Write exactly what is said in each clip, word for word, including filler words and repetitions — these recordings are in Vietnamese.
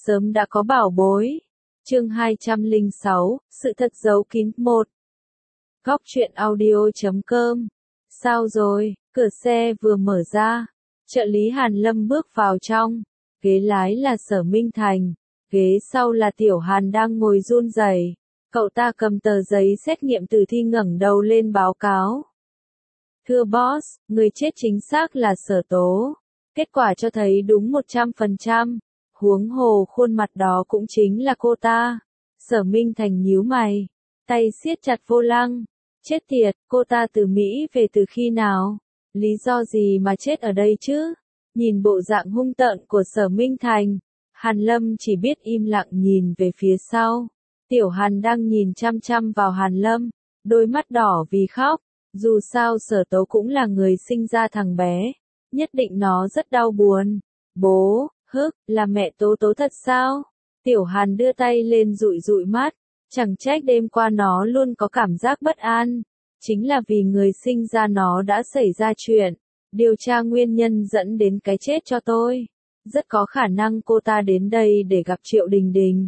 Sớm đã có bảo bối. Chương hai trăm lẻ sáu, sự thật giấu kín một. Góc truyện audio chấm com. Sao rồi, cửa xe vừa mở ra. Trợ lý Hàn Lâm bước vào trong. Ghế lái là Sở Minh Thành. Ghế sau là Tiểu Hàn đang ngồi run rẩy. Cậu ta cầm tờ giấy xét nghiệm tử thi ngẩng đầu lên báo cáo. Thưa boss, người chết chính xác là Sở Tố. Kết quả cho thấy đúng một trăm phần trăm. Huống hồ khuôn mặt đó cũng chính là cô ta. Sở Minh Thành nhíu mày. Tay siết chặt vô lăng. Chết tiệt, cô ta từ Mỹ về từ khi nào? Lý do gì mà chết ở đây chứ? Nhìn bộ dạng hung tợn của Sở Minh Thành. Hàn Lâm chỉ biết im lặng nhìn về phía sau. Tiểu Hàn đang nhìn chăm chăm vào Hàn Lâm. Đôi mắt đỏ vì khóc. Dù sao Sở Tố cũng là người sinh ra thằng bé. Nhất định nó rất đau buồn. Bố, hức, là mẹ Tố Tố thật sao? Tiểu Hàn đưa tay lên dụi dụi mắt. Chẳng trách đêm qua nó luôn có cảm giác bất an. Chính là vì người sinh ra nó đã xảy ra chuyện. Điều tra nguyên nhân dẫn đến cái chết cho tôi. Rất có khả năng cô ta đến đây để gặp Triệu Đình Đình.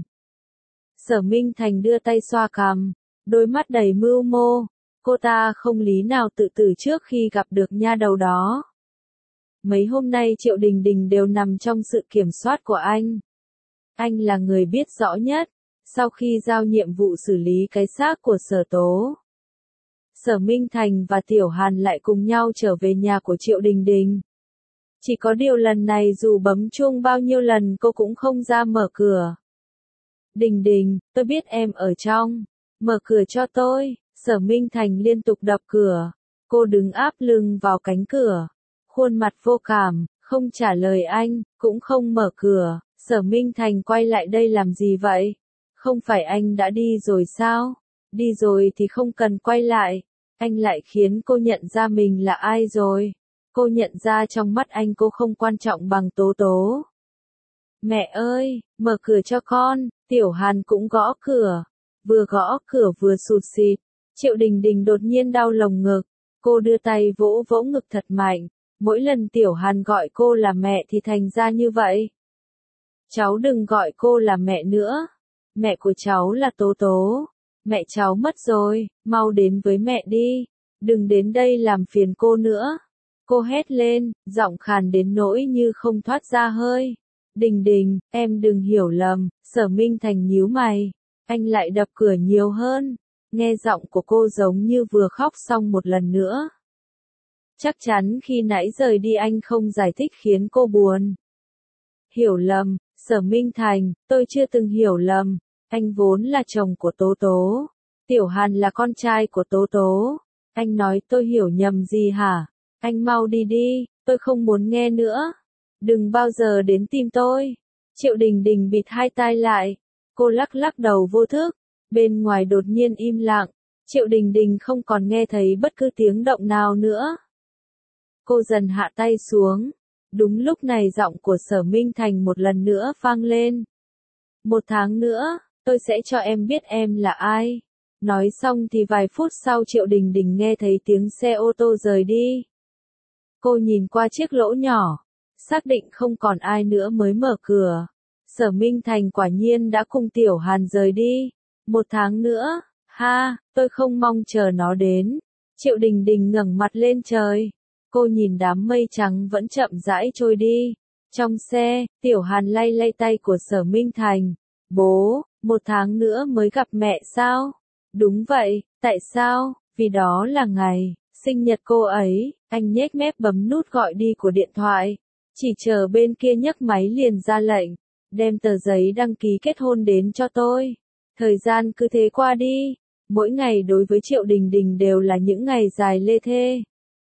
Sở Minh Thành đưa tay xoa cằm. Đôi mắt đầy mưu mô. Cô ta không lý nào tự tử trước khi gặp được nha đầu đó. Mấy hôm nay Triệu Đình Đình đều nằm trong sự kiểm soát của anh. Anh là người biết rõ nhất. Sau khi giao nhiệm vụ xử lý cái xác của Sở Tố, Sở Minh Thành và Tiểu Hàn lại cùng nhau trở về nhà của Triệu Đình Đình. Chỉ có điều lần này dù bấm chuông bao nhiêu lần cô cũng không ra mở cửa. Đình Đình, tôi biết em ở trong. Mở cửa cho tôi. Sở Minh Thành liên tục đập cửa. Cô đứng áp lưng vào cánh cửa. Khuôn mặt vô cảm, không trả lời anh, cũng không mở cửa. Sở Minh Thành quay lại đây làm gì vậy? Không phải anh đã đi rồi sao? Đi rồi thì không cần quay lại. Anh lại khiến cô nhận ra mình là ai rồi. Cô nhận ra trong mắt anh cô không quan trọng bằng Tố Tố. Mẹ ơi, mở cửa cho con. Tiểu Hàn cũng gõ cửa. Vừa gõ cửa vừa sụt sịt. Triệu Đình Đình đột nhiên đau lồng ngực. Cô đưa tay vỗ vỗ ngực thật mạnh. Mỗi lần Tiểu Hàn gọi cô là mẹ thì thành ra như vậy. Cháu đừng gọi cô là mẹ nữa. Mẹ của cháu là Tố Tố. Mẹ cháu mất rồi, mau đến với mẹ đi. Đừng đến đây làm phiền cô nữa. Cô hét lên, giọng khàn đến nỗi như không thoát ra hơi. Đình Đình, em đừng hiểu lầm. Sở Minh Thành nhíu mày. Anh lại đập cửa nhiều hơn. Nghe giọng của cô giống như vừa khóc xong một lần nữa. Chắc chắn khi nãy rời đi anh không giải thích khiến cô buồn. Hiểu lầm, Sở Minh Thành, tôi chưa từng hiểu lầm. Anh vốn là chồng của Tố Tố. Tiểu Hàn là con trai của Tố Tố. Anh nói tôi hiểu nhầm gì hả? Anh mau đi đi, tôi không muốn nghe nữa. Đừng bao giờ đến tìm tôi. Triệu Đình Đình bịt hai tai lại. Cô lắc lắc đầu vô thức. Bên ngoài đột nhiên im lặng. Triệu Đình Đình không còn nghe thấy bất cứ tiếng động nào nữa. Cô dần hạ tay xuống. Đúng lúc này giọng của Sở Minh Thành một lần nữa vang lên. Một tháng nữa, tôi sẽ cho em biết em là ai. Nói xong thì vài phút sau Triệu Đình Đình nghe thấy tiếng xe ô tô rời đi. Cô nhìn qua chiếc lỗ nhỏ. Xác định không còn ai nữa mới mở cửa. Sở Minh Thành quả nhiên đã cùng Tiểu Hàn rời đi. Một tháng nữa, ha, tôi không mong chờ nó đến. Triệu Đình Đình ngẩng mặt lên trời. Cô nhìn đám mây trắng vẫn chậm rãi trôi đi. Trong xe, Tiểu Hàn lay lay tay của Sở Minh Thành. Bố, một tháng nữa mới gặp mẹ sao? Đúng vậy, tại sao? Vì đó là ngày sinh nhật cô ấy. Anh nhếch mép bấm nút gọi đi của điện thoại. Chỉ chờ bên kia nhấc máy liền ra lệnh. Đem tờ giấy đăng ký kết hôn đến cho tôi. Thời gian cứ thế qua đi. Mỗi ngày đối với Triệu Đình Đình đều là những ngày dài lê thê.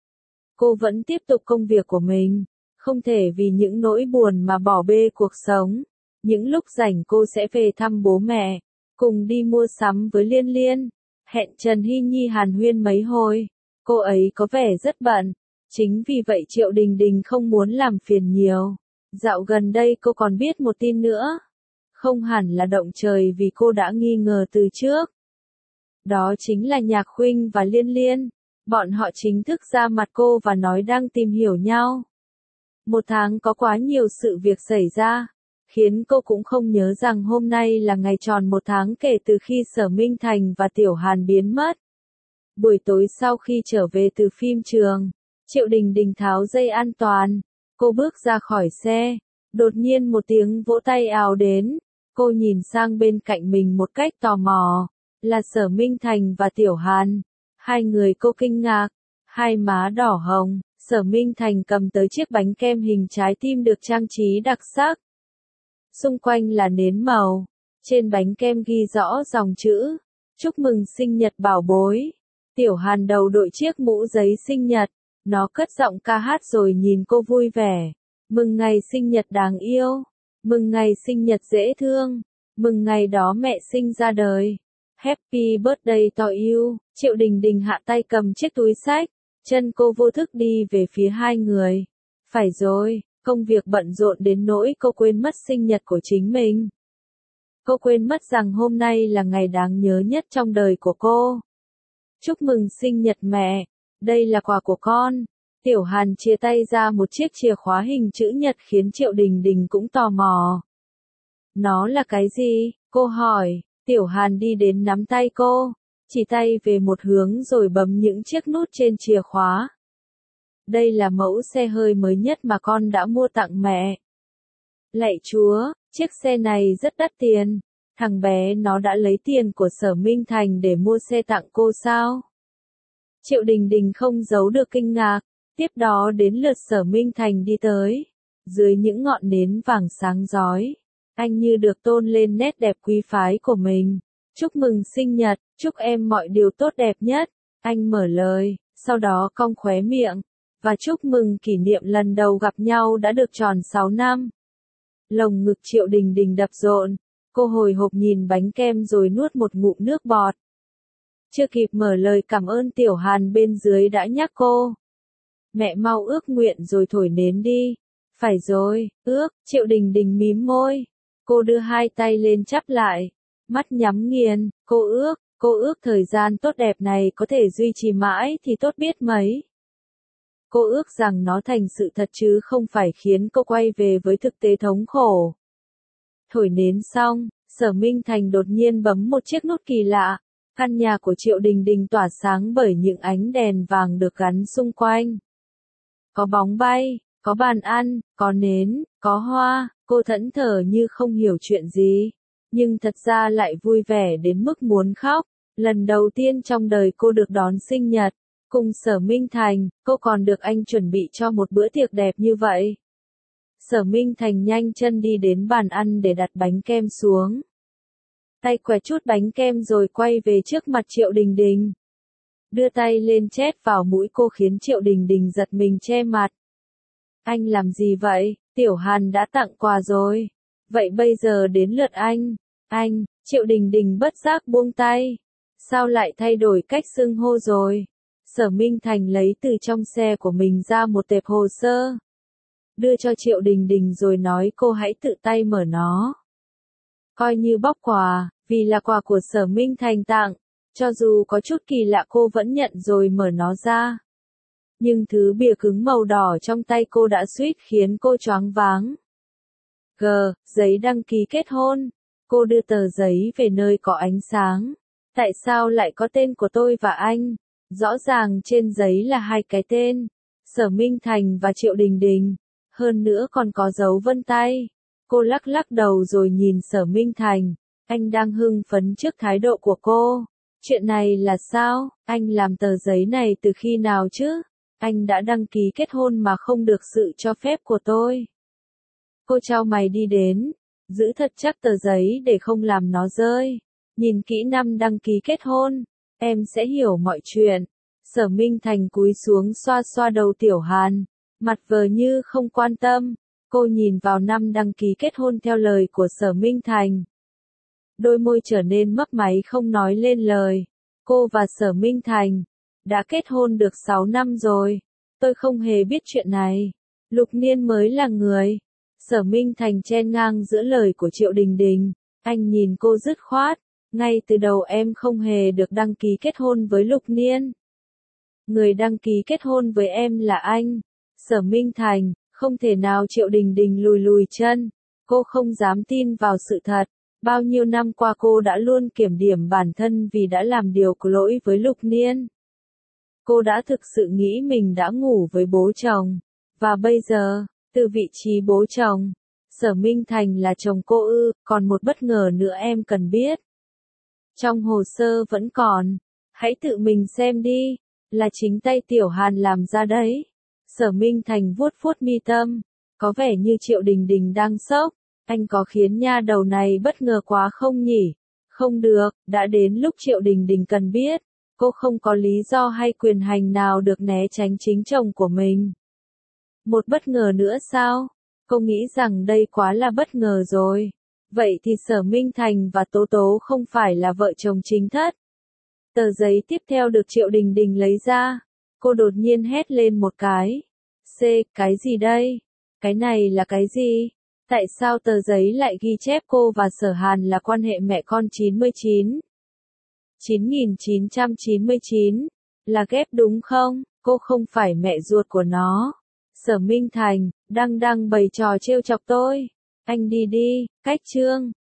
Cô vẫn tiếp tục công việc của mình. Không thể vì những nỗi buồn mà bỏ bê cuộc sống. Những lúc rảnh cô sẽ về thăm bố mẹ. Cùng đi mua sắm với Liên Liên. Hẹn Trần Hy Nhi hàn huyên mấy hồi. Cô ấy có vẻ rất bận. Chính vì vậy Triệu Đình Đình không muốn làm phiền nhiều. Dạo gần đây cô còn biết một tin nữa. Không hẳn là động trời vì cô đã nghi ngờ từ trước. Đó chính là Nhạc Khuynh và Liên Liên. Bọn họ chính thức ra mặt cô và nói đang tìm hiểu nhau. Một tháng có quá nhiều sự việc xảy ra. khiến cô cũng không nhớ rằng hôm nay là ngày tròn một tháng kể từ khi Sở Minh Thành và Tiểu Hàn biến mất. Buổi tối sau khi trở về từ phim trường, Triệu Đình Đình tháo dây an toàn, cô bước ra khỏi xe, đột nhiên một tiếng vỗ tay ào đến, cô nhìn sang bên cạnh mình một cách tò mò, là Sở Minh Thành và Tiểu Hàn. Hai người cô kinh ngạc, hai má đỏ hồng, Sở Minh Thành cầm tới chiếc bánh kem hình trái tim được trang trí đặc sắc. Xung quanh là nến màu, trên bánh kem ghi rõ dòng chữ, chúc mừng sinh nhật bảo bối. Tiểu Hàn đầu đội chiếc mũ giấy sinh nhật, nó cất giọng ca hát rồi nhìn cô vui vẻ. Mừng ngày sinh nhật đáng yêu, mừng ngày sinh nhật dễ thương, mừng ngày đó mẹ sinh ra đời. Happy birthday to you. Triệu Đình Đình hạ tay cầm chiếc túi xách, chân cô vô thức đi về phía hai người. Phải rồi, công việc bận rộn đến nỗi cô quên mất sinh nhật của chính mình. Cô quên mất rằng hôm nay là ngày đáng nhớ nhất trong đời của cô. Chúc mừng sinh nhật mẹ, đây là quà của con. Tiểu Hàn chia tay ra một chiếc chìa khóa hình chữ nhật khiến Triệu Đình Đình cũng tò mò. Nó là cái gì? Cô hỏi. Tiểu Hàn đi đến nắm tay cô, chỉ tay về một hướng rồi bấm những chiếc nút trên chìa khóa. Đây là mẫu xe hơi mới nhất mà con đã mua tặng mẹ. Lạy Chúa, chiếc xe này rất đắt tiền. Thằng bé nó đã lấy tiền của Sở Minh Thành để mua xe tặng cô sao? Triệu Đình Đình không giấu được kinh ngạc. Tiếp đó đến lượt Sở Minh Thành đi tới. Dưới những ngọn nến vàng sáng rói, anh như được tôn lên nét đẹp quý phái của mình. Chúc mừng sinh nhật, chúc em mọi điều tốt đẹp nhất. Anh mở lời, sau đó cong khóe miệng. Và chúc mừng kỷ niệm lần đầu gặp nhau đã được tròn sáu năm. Lồng ngực Triệu Đình Đình đập rộn. Cô hồi hộp nhìn bánh kem rồi nuốt một ngụm nước bọt. Chưa kịp mở lời cảm ơn, Tiểu Hàn bên dưới đã nhắc cô. Mẹ mau ước nguyện rồi thổi nến đi. Phải rồi, ước. Triệu Đình Đình mím môi. Cô đưa hai tay lên chắp lại. Mắt nhắm nghiền. Cô ước, cô ước thời gian tốt đẹp này có thể duy trì mãi thì tốt biết mấy. Cô ước rằng nó thành sự thật chứ không phải khiến cô quay về với thực tế thống khổ. Thổi nến xong, Sở Minh Thành đột nhiên bấm một chiếc nút kỳ lạ. Căn nhà của Triệu Đình Đình tỏa sáng bởi những ánh đèn vàng được gắn xung quanh. Có bóng bay, có bàn ăn, có nến, có hoa, cô thẫn thờ như không hiểu chuyện gì. Nhưng thật ra lại vui vẻ đến mức muốn khóc. Lần đầu tiên trong đời cô được đón sinh nhật. Cùng Sở Minh Thành, cô còn được anh chuẩn bị cho một bữa tiệc đẹp như vậy. Sở Minh Thành nhanh chân đi đến bàn ăn để đặt bánh kem xuống. Tay quẹt chút bánh kem rồi quay về trước mặt Triệu Đình Đình. Đưa tay lên chét vào mũi cô khiến Triệu Đình Đình giật mình che mặt. Anh làm gì vậy? Tiểu Hàn đã tặng quà rồi. Vậy bây giờ đến lượt anh. Anh, Triệu Đình Đình bất giác buông tay. Sao lại thay đổi cách xưng hô rồi? Sở Minh Thành lấy từ trong xe của mình ra một tệp hồ sơ. Đưa cho Triệu Đình Đình rồi nói cô hãy tự tay mở nó. Coi như bóc quà, vì là quà của Sở Minh Thành tặng. Cho dù có chút kỳ lạ cô vẫn nhận rồi mở nó ra. Nhưng thứ bìa cứng màu đỏ trong tay cô đã suýt khiến cô choáng váng. G, giấy đăng ký kết hôn. Cô đưa tờ giấy về nơi có ánh sáng. Tại sao lại có tên của tôi và anh? Rõ ràng trên giấy là hai cái tên. Sở Minh Thành và Triệu Đình Đình. Hơn nữa còn có dấu vân tay. Cô lắc lắc đầu rồi nhìn Sở Minh Thành. Anh đang hưng phấn trước thái độ của cô. Chuyện này là sao? Anh làm tờ giấy này từ khi nào chứ? Anh đã đăng ký kết hôn mà không được sự cho phép của tôi. Cô chau mày đi đến. Giữ thật chắc tờ giấy để không làm nó rơi. Nhìn kỹ năm đăng ký kết hôn. Em sẽ hiểu mọi chuyện. Sở Minh Thành cúi xuống xoa xoa đầu Tiểu Hàn. Mặt vờ như không quan tâm. Cô nhìn vào năm đăng ký kết hôn theo lời của Sở Minh Thành. Đôi môi trở nên mấp máy không nói lên lời. Cô và Sở Minh Thành đã kết hôn được sáu năm rồi. Tôi không hề biết chuyện này. Lục Niên mới là người. Sở Minh Thành chen ngang giữa lời của Triệu Đình Đình. Anh nhìn cô dứt khoát. Ngay từ đầu em không hề được đăng ký kết hôn với Lục Niên. Người đăng ký kết hôn với em là anh. Sở Minh Thành, không thể nào. Triệu Đình Đình lùi lùi chân. Cô không dám tin vào sự thật. Bao nhiêu năm qua cô đã luôn kiểm điểm bản thân vì đã làm điều có lỗi với Lục Niên. Cô đã thực sự nghĩ mình đã ngủ với bố chồng. Và bây giờ, từ vị trí bố chồng, Sở Minh Thành là chồng cô ư, còn một bất ngờ nữa em cần biết. Trong hồ sơ vẫn còn, hãy tự mình xem đi, là chính tay Tiểu Hàn làm ra đấy. Sở Minh Thành vuốt vuốt mi tâm, có vẻ như Triệu Đình Đình đang sốc, anh có khiến nha đầu này bất ngờ quá không nhỉ? Không được, đã đến lúc Triệu Đình Đình cần biết, cô không có lý do hay quyền hành nào được né tránh chính chồng của mình. Một bất ngờ nữa sao? Cô nghĩ rằng đây quá là bất ngờ rồi. Vậy thì Sở Minh Thành và Tố Tố không phải là vợ chồng chính thất. Tờ giấy tiếp theo được Triệu Đình Đình lấy ra. Cô đột nhiên hét lên một cái. C, cái gì đây? Cái này là cái gì? Tại sao tờ giấy lại ghi chép cô và Sở Hàn là quan hệ mẹ con chín mươi chín? chín nghìn chín trăm chín mươi chín. Là ghép đúng không? Cô không phải mẹ ruột của nó. Sở Minh Thành, đang đang bày trò trêu chọc tôi. Anh đi đi, cách chương.